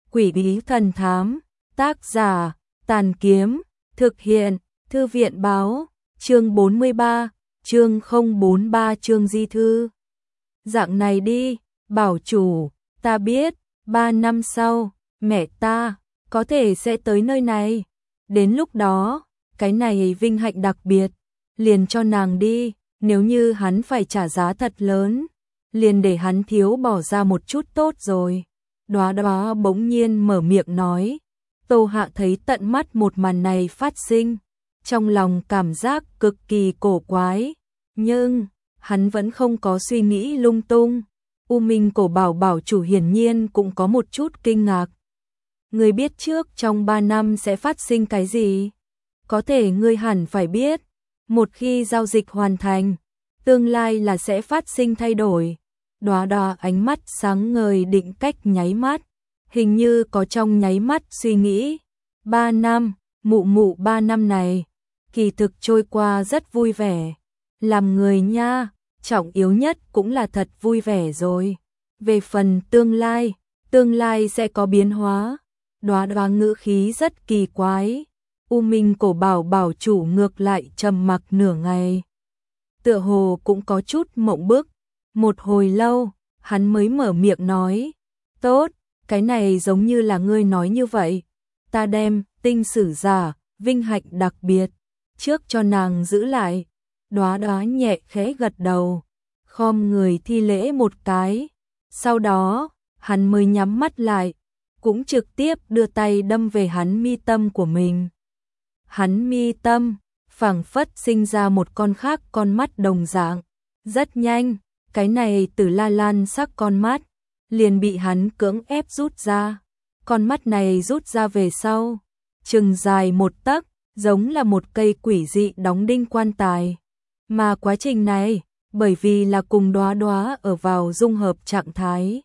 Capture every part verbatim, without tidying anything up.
Quỷ bí thần thám, tác giả, Tàn Kiếm, thực hiện, Thư viện báo, chương bốn mươi ba, chương không bốn ba chương di thư. Dạng này đi, bảo chủ, ta biết, ba năm sau, mẹ ta, có thể sẽ tới nơi này. Đến lúc đó, cái này vinh hạnh đặc biệt, liền cho nàng đi, nếu như hắn phải trả giá thật lớn, liền để hắn thiếu bỏ ra một chút tốt rồi. Đóa Đóa bỗng nhiên mở miệng nói. Tô Hạ thấy tận mắt một màn này phát sinh, trong lòng cảm giác cực kỳ cổ quái, nhưng hắn vẫn không có suy nghĩ lung tung. U Minh Cổ Bảo bảo chủ hiển nhiên cũng có một chút kinh ngạc. Ngươi biết trước trong ba năm sẽ phát sinh cái gì? Có thể ngươi hẳn phải biết, một khi giao dịch hoàn thành, tương lai là sẽ phát sinh thay đổi. Đóa Đóa ánh mắt sáng ngời định cách nháy mắt, hình như có trong nháy mắt suy nghĩ. Ba năm, mụ mụ ba năm này, kỳ thực trôi qua rất vui vẻ. Làm người nha, trọng yếu nhất cũng là thật vui vẻ rồi. Về phần tương lai, tương lai sẽ có biến hóa. Đóa Đóa ngữ khí rất kỳ quái. U Minh Cổ Bảo bảo chủ ngược lại trầm mặc nửa ngày, tựa hồ cũng có chút mộng bức. Một hồi lâu, hắn mới mở miệng nói, tốt, cái này giống như là ngươi nói như vậy. Ta đem tinh sử giả, vinh hạnh đặc biệt, trước cho nàng giữ lại. Đóa Đóa nhẹ khẽ gật đầu, khom người thi lễ một cái. Sau đó, hắn mới nhắm mắt lại, cũng trực tiếp đưa tay đâm về hắn mi tâm của mình. Hắn mi tâm, phảng phất sinh ra một con khác con mắt đồng dạng. Rất nhanh, cái này tử la lan sắc con mắt, liền bị hắn cưỡng ép rút ra. Con mắt này rút ra về sau, chừng dài một tấc, giống là một cây quỷ dị đóng đinh quan tài. Mà quá trình này, bởi vì là cùng Đóa Đóa ở vào dung hợp trạng thái,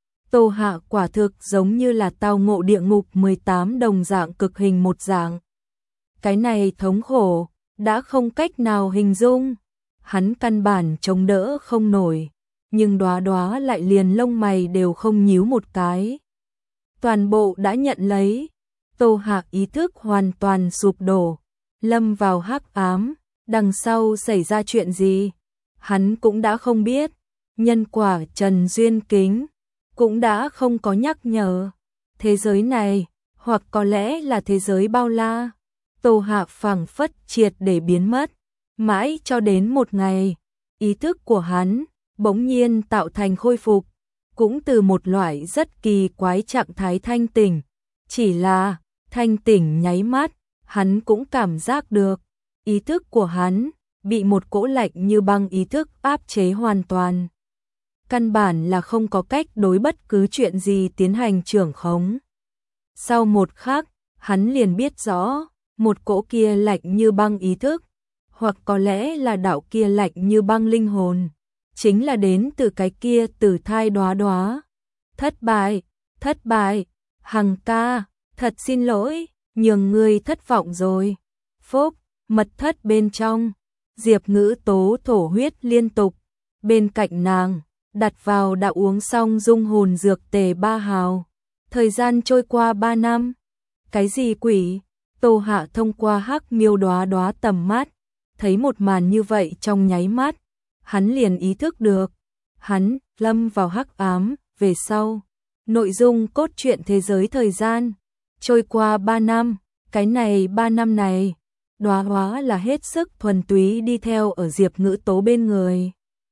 Tô Hạ quả thực giống như là tao ngộ địa ngục mười tám đồng dạng cực hình một dạng. Cái này thống khổ, đã không cách nào hình dung. Hắn căn bản chống đỡ không nổi, nhưng Đóa Đóa lại liền lông mày đều không nhíu một cái. Toàn bộ đã nhận lấy. Tô Hạ ý thức hoàn toàn sụp đổ, lâm vào hắc ám. Đằng sau xảy ra chuyện gì, hắn cũng đã không biết. Nhân quả Trần Duyên Kính cũng đã không có nhắc nhở. Thế giới này, hoặc có lẽ là thế giới bao la, Tô Hạ phảng phất triệt để biến mất. Mãi cho đến một ngày, ý thức của hắn bỗng nhiên tạo thành khôi phục, cũng từ một loại rất kỳ quái trạng thái thanh tỉnh. Chỉ là thanh tỉnh nháy mắt, hắn cũng cảm giác được ý thức của hắn bị một cỗ lạnh như băng ý thức áp chế hoàn toàn. Căn bản là không có cách đối bất cứ chuyện gì tiến hành trưởng khống. Sau một khắc, hắn liền biết rõ, một cỗ kia lạnh như băng ý thức, hoặc có lẽ là đạo kia lạnh như băng linh hồn, chính là đến từ cái kia tử thai Đóa Đóa. Thất bại, thất bại, Hằng ca, thật xin lỗi, nhường ngươi thất vọng rồi. Phúc, mật thất bên trong, Diệp Ngữ Tố thổ huyết liên tục, bên cạnh nàng, đặt vào đã uống xong dung hồn dược tề ba hào. Thời gian trôi qua ba năm, cái gì quỷ? Tô Hạ thông qua hắc miêu Đóa Đóa tầm mắt, thấy một màn như vậy trong nháy mắt, hắn liền ý thức được, hắn lâm vào hắc ám. Về sau, nội dung cốt truyện thế giới thời gian trôi qua ba năm, cái này ba năm này, Đóa Đóa là hết sức thuần túy đi theo ở Diệp Ngữ Tố bên người.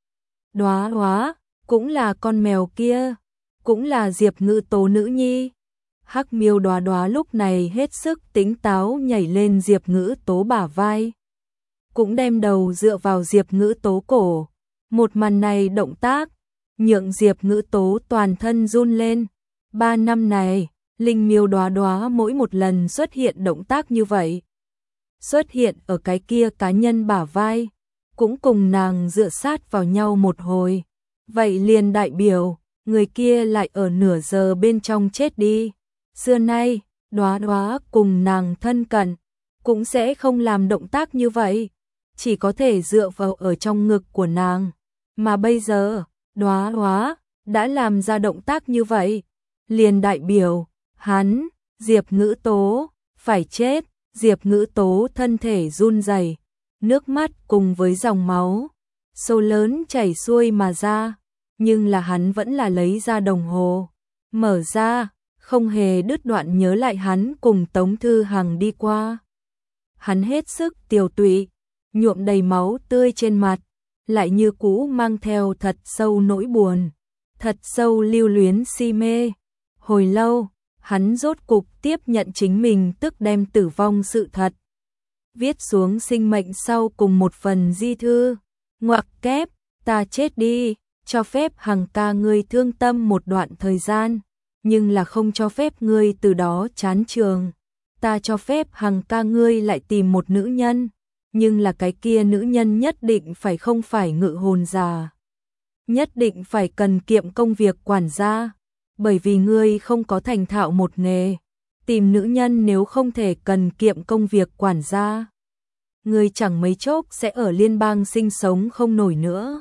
Đóa Đóa cũng là con mèo kia, cũng là Diệp Ngữ Tố nữ nhi. Hắc miêu Đóa Đóa lúc này hết sức tỉnh táo nhảy lên Diệp Ngữ Tố bả vai, cũng đem đầu dựa vào Diệp Ngữ Tố cổ. Một màn này động tác, nhượng Diệp Ngữ Tố toàn thân run lên. Ba năm này, linh miêu Đóa Đóa mỗi một lần xuất hiện động tác như vậy, xuất hiện ở cái kia cá nhân bả vai, cũng cùng nàng dựa sát vào nhau một hồi. Vậy liền đại biểu, người kia lại ở nửa giờ bên trong chết đi. Xưa nay, Đóa Đóa cùng nàng thân cận, cũng sẽ không làm động tác như vậy, chỉ có thể dựa vào ở trong ngực của nàng. Mà bây giờ, Đóa Đóa đã làm ra động tác như vậy, liền đại biểu Hắn, Diệp Ngữ Tố, phải chết. Diệp Ngữ Tố thân thể run rẩy, nước mắt cùng với dòng máu sâu lớn chảy xuôi mà ra, nhưng là hắn vẫn là lấy ra đồng hồ, mở ra, không hề đứt đoạn nhớ lại hắn cùng Tống Thư Hằng đi qua. Hắn hết sức tiều tụy, nhuộm đầy máu tươi trên mặt, lại như cũ mang theo thật sâu nỗi buồn, thật sâu lưu luyến si mê. Hồi lâu, hắn rốt cục tiếp nhận chính mình tức đem tử vong sự thật. Viết xuống sinh mệnh sau cùng một phần di thư, ngoặc kép, ta chết đi, cho phép Hằng ca ngươi thương tâm một đoạn thời gian, nhưng là không cho phép ngươi từ đó chán trường. Ta cho phép Hằng ca ngươi lại tìm một nữ nhân, nhưng là cái kia nữ nhân nhất định phải không phải ngự hồn già, nhất định phải cần kiệm công việc quản gia, bởi vì ngươi không có thành thạo một nghề, tìm nữ nhân nếu không thể cần kiệm công việc quản gia, ngươi chẳng mấy chốc sẽ ở liên bang sinh sống không nổi nữa.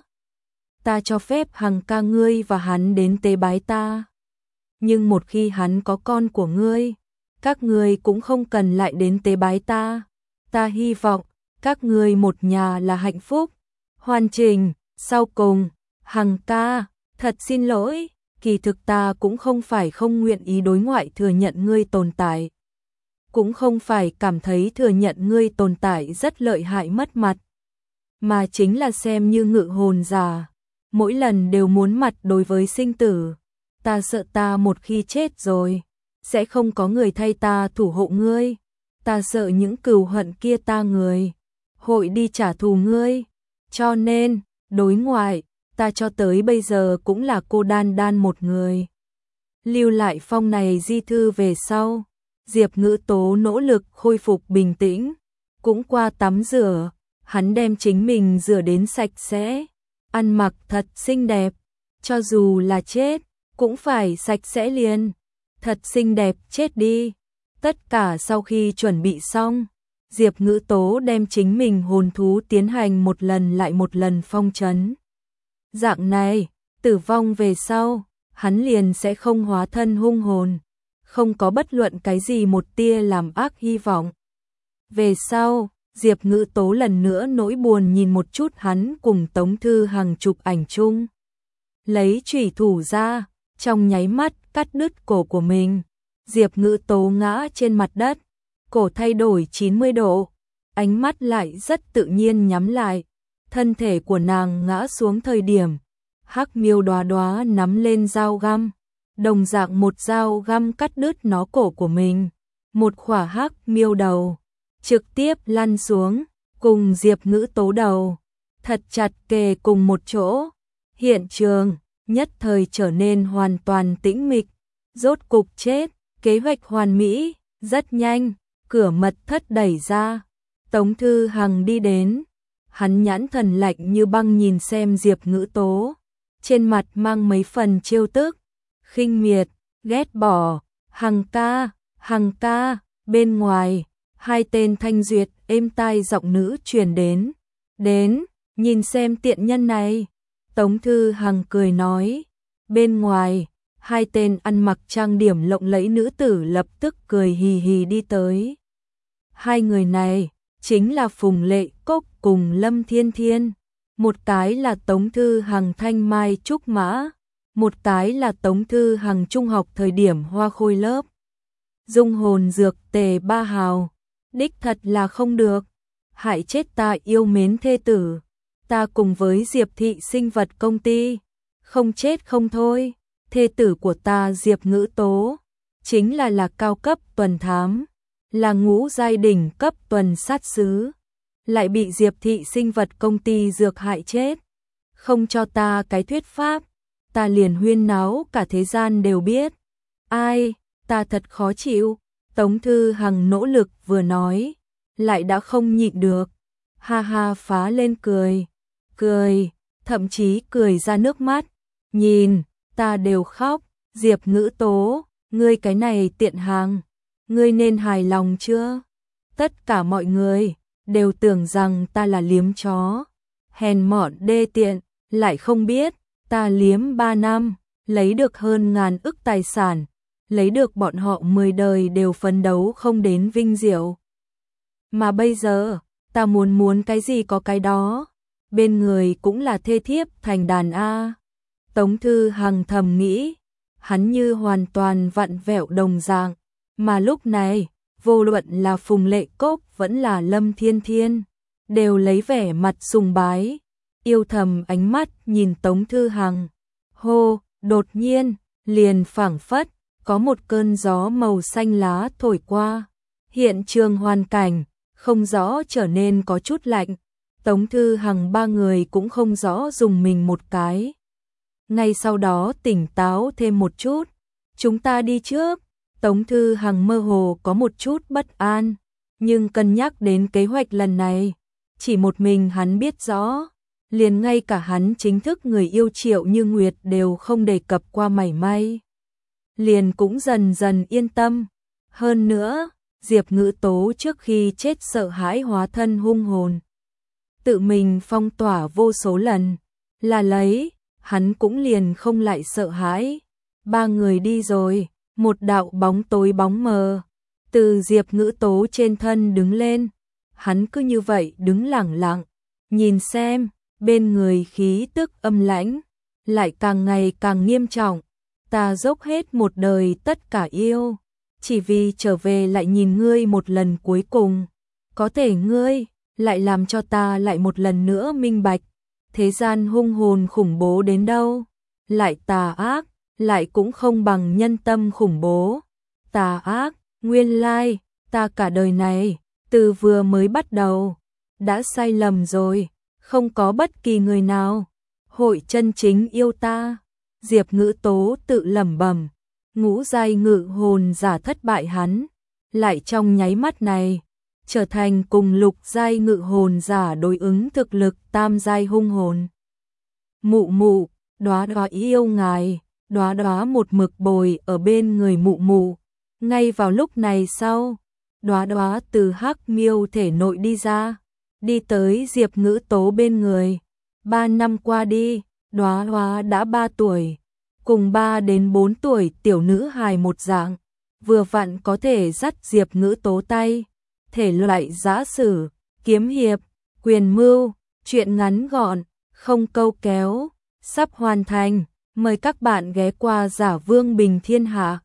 Ta cho phép Hằng ca ngươi và hắn đến tế bái ta, nhưng một khi hắn có con của ngươi, các ngươi cũng không cần lại đến tế bái ta. Ta hy vọng các ngươi một nhà là hạnh phúc, hoàn chỉnh. Sau cùng, Hằng ca, thật xin lỗi, kỳ thực ta cũng không phải không nguyện ý đối ngoại thừa nhận ngươi tồn tại, cũng không phải cảm thấy thừa nhận ngươi tồn tại rất lợi hại mất mặt, mà chính là xem như ngự hồn già, mỗi lần đều muốn mặt đối với sinh tử. Ta sợ ta một khi chết rồi, sẽ không có người thay ta thủ hộ ngươi. Ta sợ những cừu hận kia ta người hội đi trả thù ngươi. Cho nên, đối ngoại, ta cho tới bây giờ cũng là cô đan đan một người. Lưu lại phong này di thư về sau, Diệp Ngữ Tố nỗ lực khôi phục bình tĩnh, cũng qua tắm rửa, hắn đem chính mình rửa đến sạch sẽ, ăn mặc thật xinh đẹp, cho dù là chết, cũng phải sạch sẽ liền, thật xinh đẹp chết đi. Tất cả sau khi chuẩn bị xong, Diệp Ngữ Tố đem chính mình hồn thú tiến hành một lần lại một lần phong trấn. Dạng này, tử vong về sau, hắn liền sẽ không hóa thân hung hồn, không có bất luận cái gì một tia làm ác hy vọng. Về sau, Diệp Ngữ Tố lần nữa nỗi buồn nhìn một chút hắn cùng Tống Thư Hằng chụp ảnh chung. Lấy chủy thủ ra, trong nháy mắt cắt đứt cổ của mình. Diệp Ngữ Tố ngã trên mặt đất, cổ thay đổi chín mươi độ, ánh mắt lại rất tự nhiên nhắm lại. Thân thể của nàng ngã xuống thời điểm, Hắc Miêu Đóa Đóa nắm lên dao găm, đồng dạng một dao găm cắt đứt nó cổ của mình. Một khỏa Hắc Miêu đầu trực tiếp lăn xuống, cùng Diệp Ngữ Tố đầu thật chặt kề cùng một chỗ. Hiện trường nhất thời trở nên hoàn toàn tĩnh mịch. Rốt cục chết, kế hoạch hoàn mỹ. Rất nhanh, cửa mật thất đẩy ra, Tống Thư Hằng đi đến. Hắn nhãn thần lạnh như băng nhìn xem Diệp Ngữ Tố, trên mặt mang mấy phần trêu tức, khinh miệt, ghét bỏ. Hằng ca, Hằng ca. Bên ngoài, hai tên thanh duyệt êm tai giọng nữ truyền đến. Đến, nhìn xem tiện nhân này. Tống Thư Hằng cười nói. Bên ngoài, hai tên ăn mặc trang điểm lộng lẫy nữ tử lập tức cười hì hì đi tới. Hai người này chính là Phùng Lệ Cốc cùng Lâm Thiên Thiên. Một cái là Tống Thư Hằng thanh mai trúc mã, một cái là Tống Thư Hằng trung học thời điểm hoa khôi lớp. Dung hồn dược tề ba hào, đích thật là không được, hại chết ta yêu mến thê tử. Ta cùng với Diệp thị sinh vật công ty, không chết không thôi. Thê tử của ta Diệp Ngữ Tố, chính là là cao cấp tuần thám, là ngũ giai đỉnh cấp tuần sát sứ, lại bị Diệp thị sinh vật công ty dược hại chết. Không cho ta cái thuyết pháp, ta liền huyên náo cả thế gian đều biết. Ai, ta thật khó chịu. Tống Thư Hằng nỗ lực vừa nói, lại đã không nhịn được, ha ha phá lên cười, cười, thậm chí cười ra nước mắt. Nhìn, ta đều khóc. Diệp Ngữ Tố, ngươi cái này tiện hàng, ngươi nên hài lòng chưa? Tất cả mọi người đều tưởng rằng ta là liếm chó, hèn mọn đê tiện, lại không biết ta liếm ba năm, lấy được hơn ngàn ức tài sản, lấy được bọn họ mười đời đều phấn đấu không đến vinh diệu. Mà bây giờ, ta muốn muốn cái gì có cái đó, bên người cũng là thê thiếp thành đàn A. Tống Thư Hằng thầm nghĩ, hắn như hoàn toàn vặn vẹo đồng dạng, mà lúc này, vô luận là Phùng Lệ Cốc vẫn là Lâm Thiên Thiên, đều lấy vẻ mặt sùng bái, yêu thầm ánh mắt nhìn Tống Thư Hằng. Hô, đột nhiên, liền phảng phất, có một cơn gió màu xanh lá thổi qua. Hiện trường hoàn cảnh, không rõ trở nên có chút lạnh. Tống Thư Hằng ba người cũng không rõ dùng mình một cái. Ngay sau đó tỉnh táo thêm một chút. Chúng ta đi trước. Tống Thư Hằng mơ hồ có một chút bất an. Nhưng cân nhắc đến kế hoạch lần này, chỉ một mình hắn biết rõ. Liền ngay cả hắn chính thức người yêu Triệu Như Nguyệt đều không đề cập qua mảy may. Liền cũng dần dần yên tâm. Hơn nữa, Diệp Ngữ Tố trước khi chết sợ hãi hóa thân hung hồn. Tự mình phong tỏa vô số lần, là lấy, hắn cũng liền không lại sợ hãi. Ba người đi rồi, một đạo bóng tối bóng mờ, từ Diệp Ngữ Tố trên thân đứng lên. Hắn cứ như vậy đứng lẳng lặng, nhìn xem, bên người khí tức âm lãnh, lại càng ngày càng nghiêm trọng. Ta dốc hết một đời tất cả yêu, chỉ vì trở về lại nhìn ngươi một lần cuối cùng. Có thể ngươi lại làm cho ta lại một lần nữa minh bạch, thế gian hung hồn khủng bố đến đâu, lại tà ác, lại cũng không bằng nhân tâm khủng bố. Tà ác, nguyên lai, ta cả đời này, từ vừa mới bắt đầu, đã sai lầm rồi, không có bất kỳ người nào hội chân chính yêu ta. Diệp Ngữ Tố tự lẩm bẩm, ngũ giai ngự hồn giả thất bại hắn, lại trong nháy mắt này, trở thành cùng lục giai ngự hồn giả đối ứng thực lực tam giai hung hồn. Mụ mụ, đóa đóa yêu ngài, đóa đóa một mực bồi ở bên người mụ mụ. Ngay vào lúc này sau, đóa đóa từ hắc miêu thể nội đi ra, đi tới Diệp Ngữ Tố bên người. Ba năm qua đi, đóa đóa đã ba tuổi, cùng ba đến bốn tuổi tiểu nữ hài một dạng, vừa vặn có thể dắt Diệp Ngữ Tố tay. Thể loại giã sử, kiếm hiệp, quyền mưu, truyện ngắn gọn, không câu kéo, sắp hoàn thành. Mời các bạn ghé qua Giả Vương Bình Thiên Hạ.